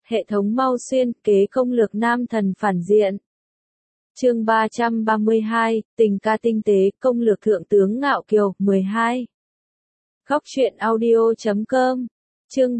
Hệ thống mau xuyên kế công lược nam thần phản diện. Chương 332, tình ca tinh tế, công lược thượng tướng ngạo kiều, 12. Góc truyện audio.com. Chương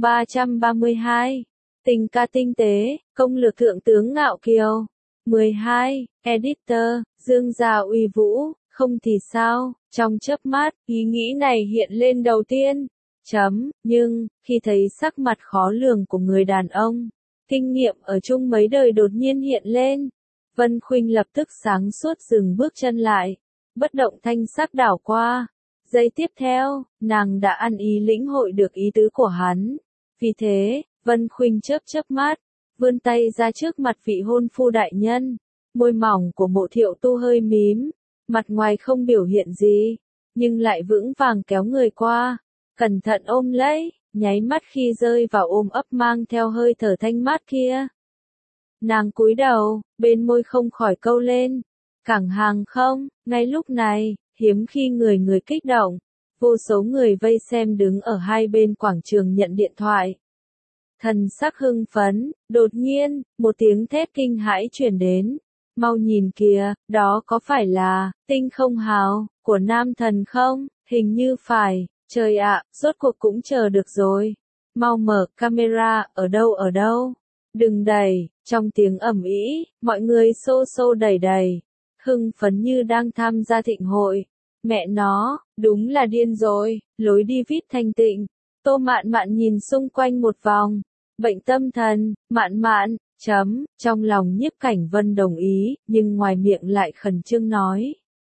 332, tình ca tinh tế, công lược thượng tướng ngạo kiều. 12. Editor, Dương gia uy vũ, không thì sao, trong chớp mắt, ý nghĩ này hiện lên đầu tiên. Nhưng, khi thấy sắc mặt khó lường của người đàn ông, kinh nghiệm ở chung mấy đời đột nhiên hiện lên. Vân Khuynh lập tức sáng suốt dừng bước chân lại, bất động thanh sắc đảo qua. Giây tiếp theo, nàng đã ăn ý lĩnh hội được ý tứ của hắn. Vì thế, Vân Khuynh chớp mắt, vươn tay ra trước mặt vị hôn phu đại nhân. Môi mỏng của Mộ Thiệu Tu hơi mím, mặt ngoài không biểu hiện gì, nhưng lại vững vàng kéo người qua, cẩn thận ôm lấy, nháy mắt khi rơi vào ôm ấp mang theo hơi thở thanh mát kia. Nàng cúi đầu, bên môi không khỏi câu lên, cảng hàng không. Ngay lúc này, hiếm khi người kích động, vô số người vây xem đứng ở hai bên quảng trường nhận điện thoại. Thần sắc hưng phấn, đột nhiên, một tiếng thét kinh hãi truyền đến. Mau nhìn kìa, đó có phải là tinh không hào của nam thần không? Hình như phải. Trời ạ, rốt cuộc cũng chờ được rồi. Mau mở camera, ở đâu? Đừng đẩy. Trong tiếng ầm ĩ, mọi người xô đẩy, hưng phấn như đang tham gia thịnh hội. Mẹ nó, đúng là điên rồi, lối đi vít thanh tịnh. Tô Mạn Mạn nhìn xung quanh một vòng. Bệnh tâm thần, Mạn, trong lòng Nhiếp Cảnh Vân đồng ý, nhưng ngoài miệng lại khẩn trương nói.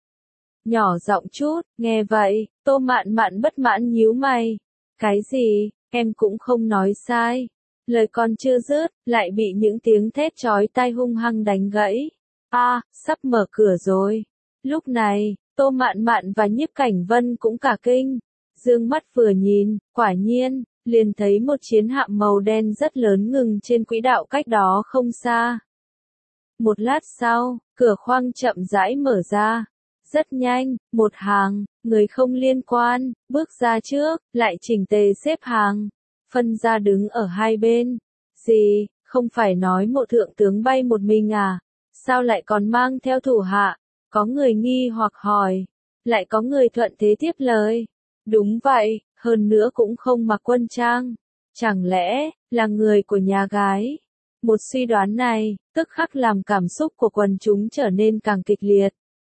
Nhỏ giọng chút, nghe vậy, Tô Mạn Mạn bất mãn nhíu mày. Cái gì, em cũng không nói sai. Lời còn chưa dứt, lại bị những tiếng thét chói tai hung hăng đánh gãy. Sắp mở cửa rồi. Lúc này, Tô Mạn Mạn và Nhiếp Cảnh Vân cũng cả kinh. Dương mắt vừa nhìn, quả nhiên, liền thấy một chiến hạm màu đen rất lớn ngừng trên quỹ đạo cách đó không xa. Một lát sau, cửa khoang chậm rãi mở ra. Rất nhanh, một hàng, người không liên quan, bước ra trước, lại chỉnh tề xếp hàng. Phân ra đứng ở hai bên. Gì, không phải nói Mộ thượng tướng bay một mình à? Sao lại còn mang theo thủ hạ? Có người nghi hoặc hỏi. Lại có người thuận thế tiếp lời. Đúng vậy, hơn nữa cũng không mặc quân trang. Chẳng lẽ, là người của nhà gái? Một suy đoán này, tức khắc làm cảm xúc của quần chúng trở nên càng kịch liệt.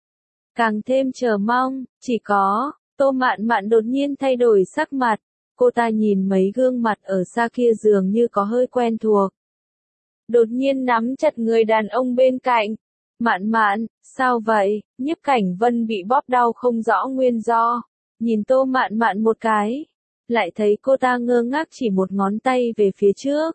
Càng thêm chờ mong, chỉ có, Tô Mạn Mạn đột nhiên thay đổi sắc mặt. Cô ta nhìn mấy gương mặt ở xa kia dường như có hơi quen thuộc. Đột nhiên nắm chặt người đàn ông bên cạnh. Mạn, sao vậy? Nhiếp Cảnh Vân bị bóp đau không rõ nguyên do. Nhìn Tô Mạn Mạn một cái. Lại thấy cô ta ngơ ngác chỉ một ngón tay về phía trước.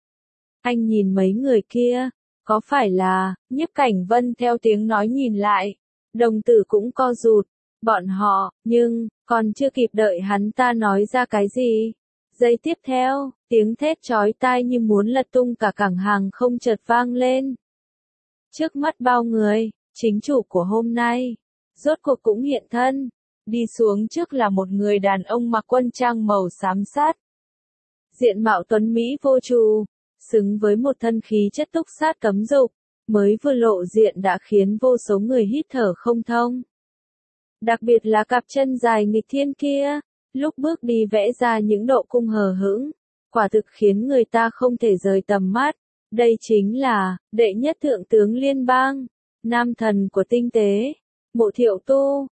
Anh nhìn mấy người kia. Có phải là, Nhiếp Cảnh Vân theo tiếng nói nhìn lại. Đồng tử cũng co rụt. Bọn họ, nhưng, còn chưa kịp đợi hắn ta nói ra cái gì. Giây tiếp theo, tiếng thét chói tai như muốn lật tung cả cảng hàng không chợt vang lên. Trước mắt bao người, chính chủ của hôm nay, rốt cuộc cũng hiện thân. Đi xuống trước là một người đàn ông mặc quân trang màu xám sát. Diện mạo tuấn Mỹ vô trù, xứng với một thân khí chất túc sát cấm dục, mới vừa lộ diện đã khiến vô số người hít thở không thông. Đặc biệt là cặp chân dài nghịch thiên kia, lúc bước đi vẽ ra những độ cung hờ hững, quả thực khiến người ta không thể rời tầm mắt. Đây chính là, đệ nhất thượng tướng liên bang, nam thần của tinh tế, Mộ Thiệu Tu.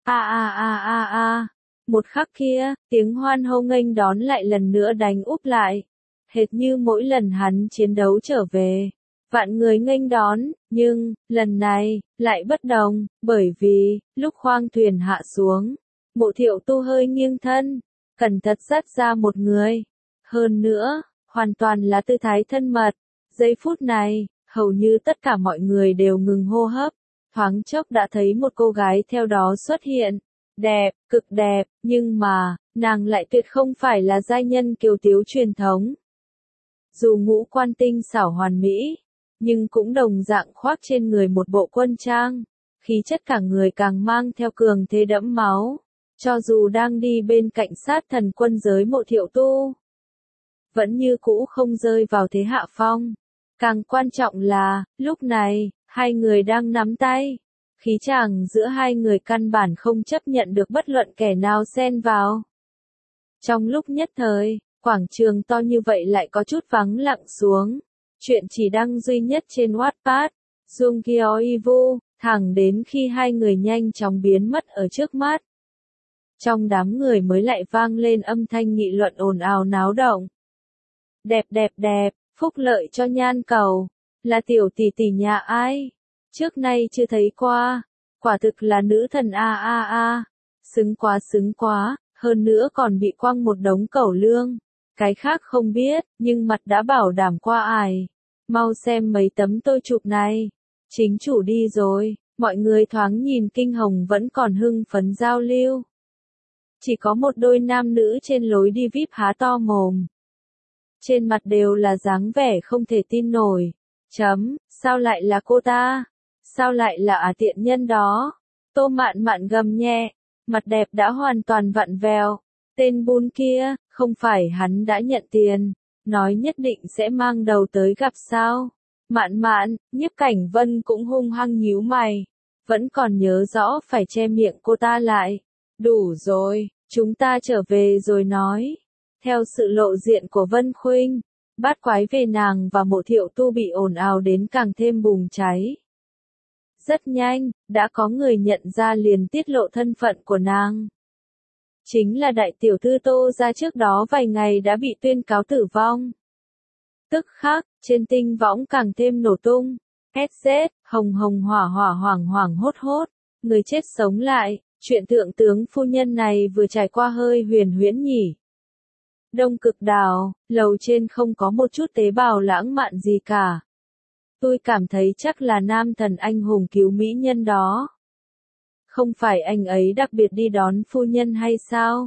Một khắc kia, tiếng hoan hô nghênh đón lại lần nữa đánh úp lại, hệt như mỗi lần hắn chiến đấu trở về. Vạn người nghênh đón, nhưng, lần này, lại bất đồng, bởi vì, lúc khoang thuyền hạ xuống, Mộ Thiệu Tu hơi nghiêng thân, cẩn thận dắt ra một người. Hơn nữa, hoàn toàn là tư thái thân mật. Giây phút này, hầu như tất cả mọi người đều ngừng hô hấp, thoáng chốc đã thấy một cô gái theo đó xuất hiện. Đẹp, cực đẹp, nhưng mà, nàng lại tuyệt không phải là giai nhân kiều tiếu truyền thống. Dù ngũ quan tinh xảo hoàn mỹ, nhưng cũng đồng dạng khoác trên người một bộ quân trang, khí chất cả người càng mang theo cường thế đẫm máu, cho dù đang đi bên cạnh sát thần quân giới Mộ Thiệu Tu. vẫn như cũ không rơi vào thế hạ phong. Càng quan trọng là, lúc này, hai người đang nắm tay. Khí chàng giữa hai người căn bản không chấp nhận được bất luận kẻ nào xen vào. Trong lúc nhất thời, quảng trường to như vậy lại có chút vắng lặng xuống. Chuyện chỉ đăng duy nhất trên Wattpad, Jungkyo Ivu, thẳng đến khi hai người nhanh chóng biến mất ở trước mắt. Trong đám người mới lại vang lên âm thanh nghị luận ồn ào náo động. Đẹp đẹp đẹp, phúc lợi cho nhan cầu, là tiểu tỷ tỷ nhà ai? Trước nay chưa thấy qua, quả thực là nữ thần a a a, xứng quá, hơn nữa còn bị quăng một đống cẩu lương. Cái khác không biết, nhưng mặt đã bảo đảm qua ải. Mau xem mấy tấm tôi chụp này. Chính chủ đi rồi, mọi người thoáng nhìn kinh hồng vẫn còn hưng phấn giao lưu. Chỉ có một đôi nam nữ trên lối đi VIP há to mồm. Trên mặt đều là dáng vẻ không thể tin nổi. Sao lại là cô ta? Sao lại là tiện nhân đó? Tô Mạn Mạn gầm nhẹ, mặt đẹp đã hoàn toàn vặn vẹo. Tên bun kia, không phải hắn đã nhận tiền, nói nhất định sẽ mang đầu tới gặp sao? Mạn Mạn, Nhiếp Cảnh Vân cũng hung hăng nhíu mày, vẫn còn nhớ rõ phải che miệng cô ta lại. Đủ rồi, chúng ta trở về rồi nói. Theo sự lộ diện của Vân Khuynh, bát quái về nàng và Mộ Thiệu Tu bị ồn ào đến càng thêm bùng cháy. Rất nhanh, đã có người nhận ra liền tiết lộ thân phận của nàng. Chính là đại tiểu thư Tô gia trước đó vài ngày đã bị tuyên cáo tử vong. Tức khắc, trên tinh võng càng thêm nổ tung, hét rết, hồng hồng hỏa hỏa hoảng hoảng hốt hốt, người chết sống lại, chuyện thượng tướng phu nhân này vừa trải qua hơi huyền huyễn nhỉ. Đông Cực Đảo, lầu trên không có một chút tế bào lãng mạn gì cả. Tôi cảm thấy chắc là nam thần anh hùng cứu mỹ nhân đó. Không phải anh ấy đặc biệt đi đón phu nhân hay sao?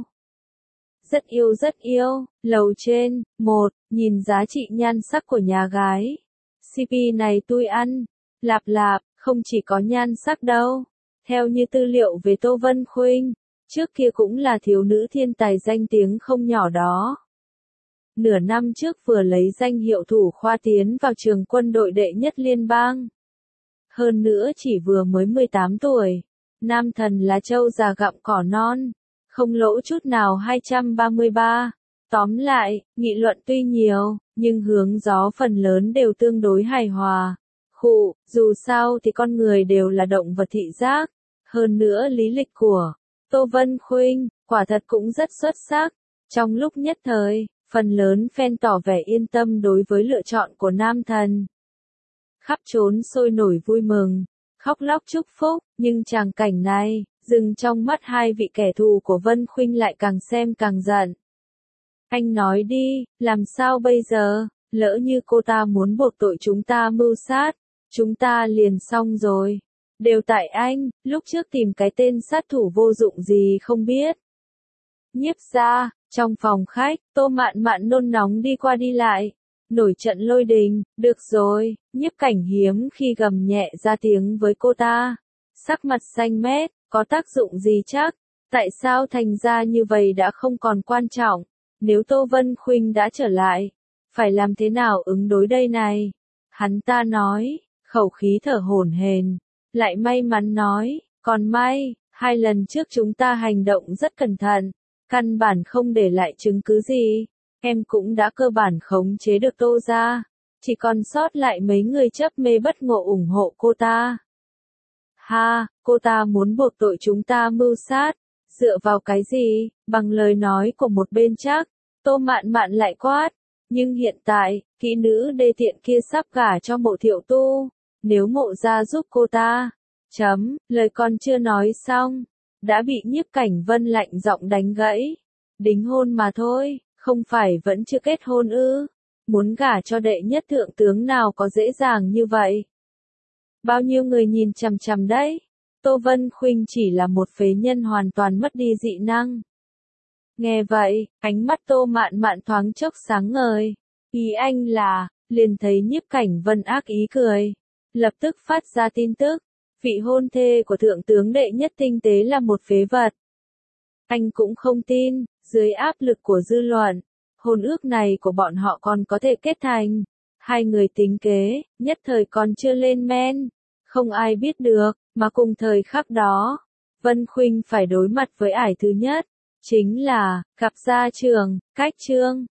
Rất yêu, lầu trên, nhìn giá trị nhan sắc của nhà gái. CP này tôi ăn, lạp, không chỉ có nhan sắc đâu. Theo như tư liệu về Tô Vân Khuynh, trước kia cũng là thiếu nữ thiên tài danh tiếng không nhỏ đó. Nửa năm trước vừa lấy danh hiệu thủ khoa tiến vào trường quân đội đệ nhất liên bang. Hơn nữa chỉ vừa mới 18 tuổi. Nam thần lá châu già gặm cỏ non. Không lỗ chút nào 233. Tóm lại, nghị luận tuy nhiều, nhưng hướng gió phần lớn đều tương đối hài hòa. Dù sao thì con người đều là động vật thị giác. Hơn nữa lý lịch của Tô Vân Khuynh, quả thật cũng rất xuất sắc. Trong lúc nhất thời, phần lớn fan tỏ vẻ yên tâm đối với lựa chọn của nam thần. Khắp trốn sôi nổi vui mừng, khóc lóc chúc phúc, nhưng tràng cảnh này, dừng trong mắt hai vị kẻ thù của Vân Khuynh lại càng xem càng giận. Anh nói đi, làm sao bây giờ, lỡ như cô ta muốn buộc tội chúng ta mưu sát, chúng ta liền xong rồi. Đều tại anh, lúc trước tìm cái tên sát thủ vô dụng gì không biết. Nhiếp gia, trong phòng khách, Tô Mạn Mạn nôn nóng đi qua đi lại. Nổi trận lôi đình, được rồi, Nhiếp Cảnh hiếm khi gầm nhẹ ra tiếng với cô ta. Sắc mặt xanh mét, có tác dụng gì chắc? Tại sao thành ra như vậy đã không còn quan trọng? Nếu Tô Vân Khuynh đã trở lại, phải làm thế nào ứng đối đây này? Hắn ta nói, khẩu khí thở hổn hển, lại may mắn nói, còn may, 2 lần trước chúng ta hành động rất cẩn thận, căn bản không để lại chứng cứ gì. Em cũng đã cơ bản khống chế được Tô gia, chỉ còn sót lại mấy người chấp mê bất ngộ ủng hộ cô ta. Ha, cô ta muốn buộc tội chúng ta mưu sát, dựa vào cái gì, bằng lời nói của một bên chắc. Tô Mạn Mạn lại quát, nhưng hiện tại, kỹ nữ đê tiện kia sắp gả cho Mộ Thiệu Tu, nếu Mộ gia giúp cô ta, lời còn chưa nói xong, đã bị Nhiếp Cảnh Vân lạnh giọng đánh gãy. Đính hôn mà thôi, không phải vẫn chưa kết hôn ư? Muốn gả cho đệ nhất thượng tướng nào có dễ dàng như vậy? Bao nhiêu người nhìn chằm chằm đấy? Tô Vân Khuynh chỉ là một phế nhân hoàn toàn mất đi dị năng. Nghe vậy, ánh mắt Tô Mạn Mạn thoáng chốc sáng ngời. Ý anh là, liền thấy Nhiếp Cảnh Vân ác ý cười. Lập tức phát ra tin tức, vị hôn thê của thượng tướng đệ nhất tinh tế là một phế vật. Anh cũng không tin, dưới áp lực của dư luận, hôn ước này của bọn họ còn có thể kết thành. Hai người tính kế, nhất thời còn chưa lên men, không ai biết được, mà cùng thời khắc đó, Vân Khuynh phải đối mặt với ải thứ nhất, chính là, gặp gia trường, cách chương.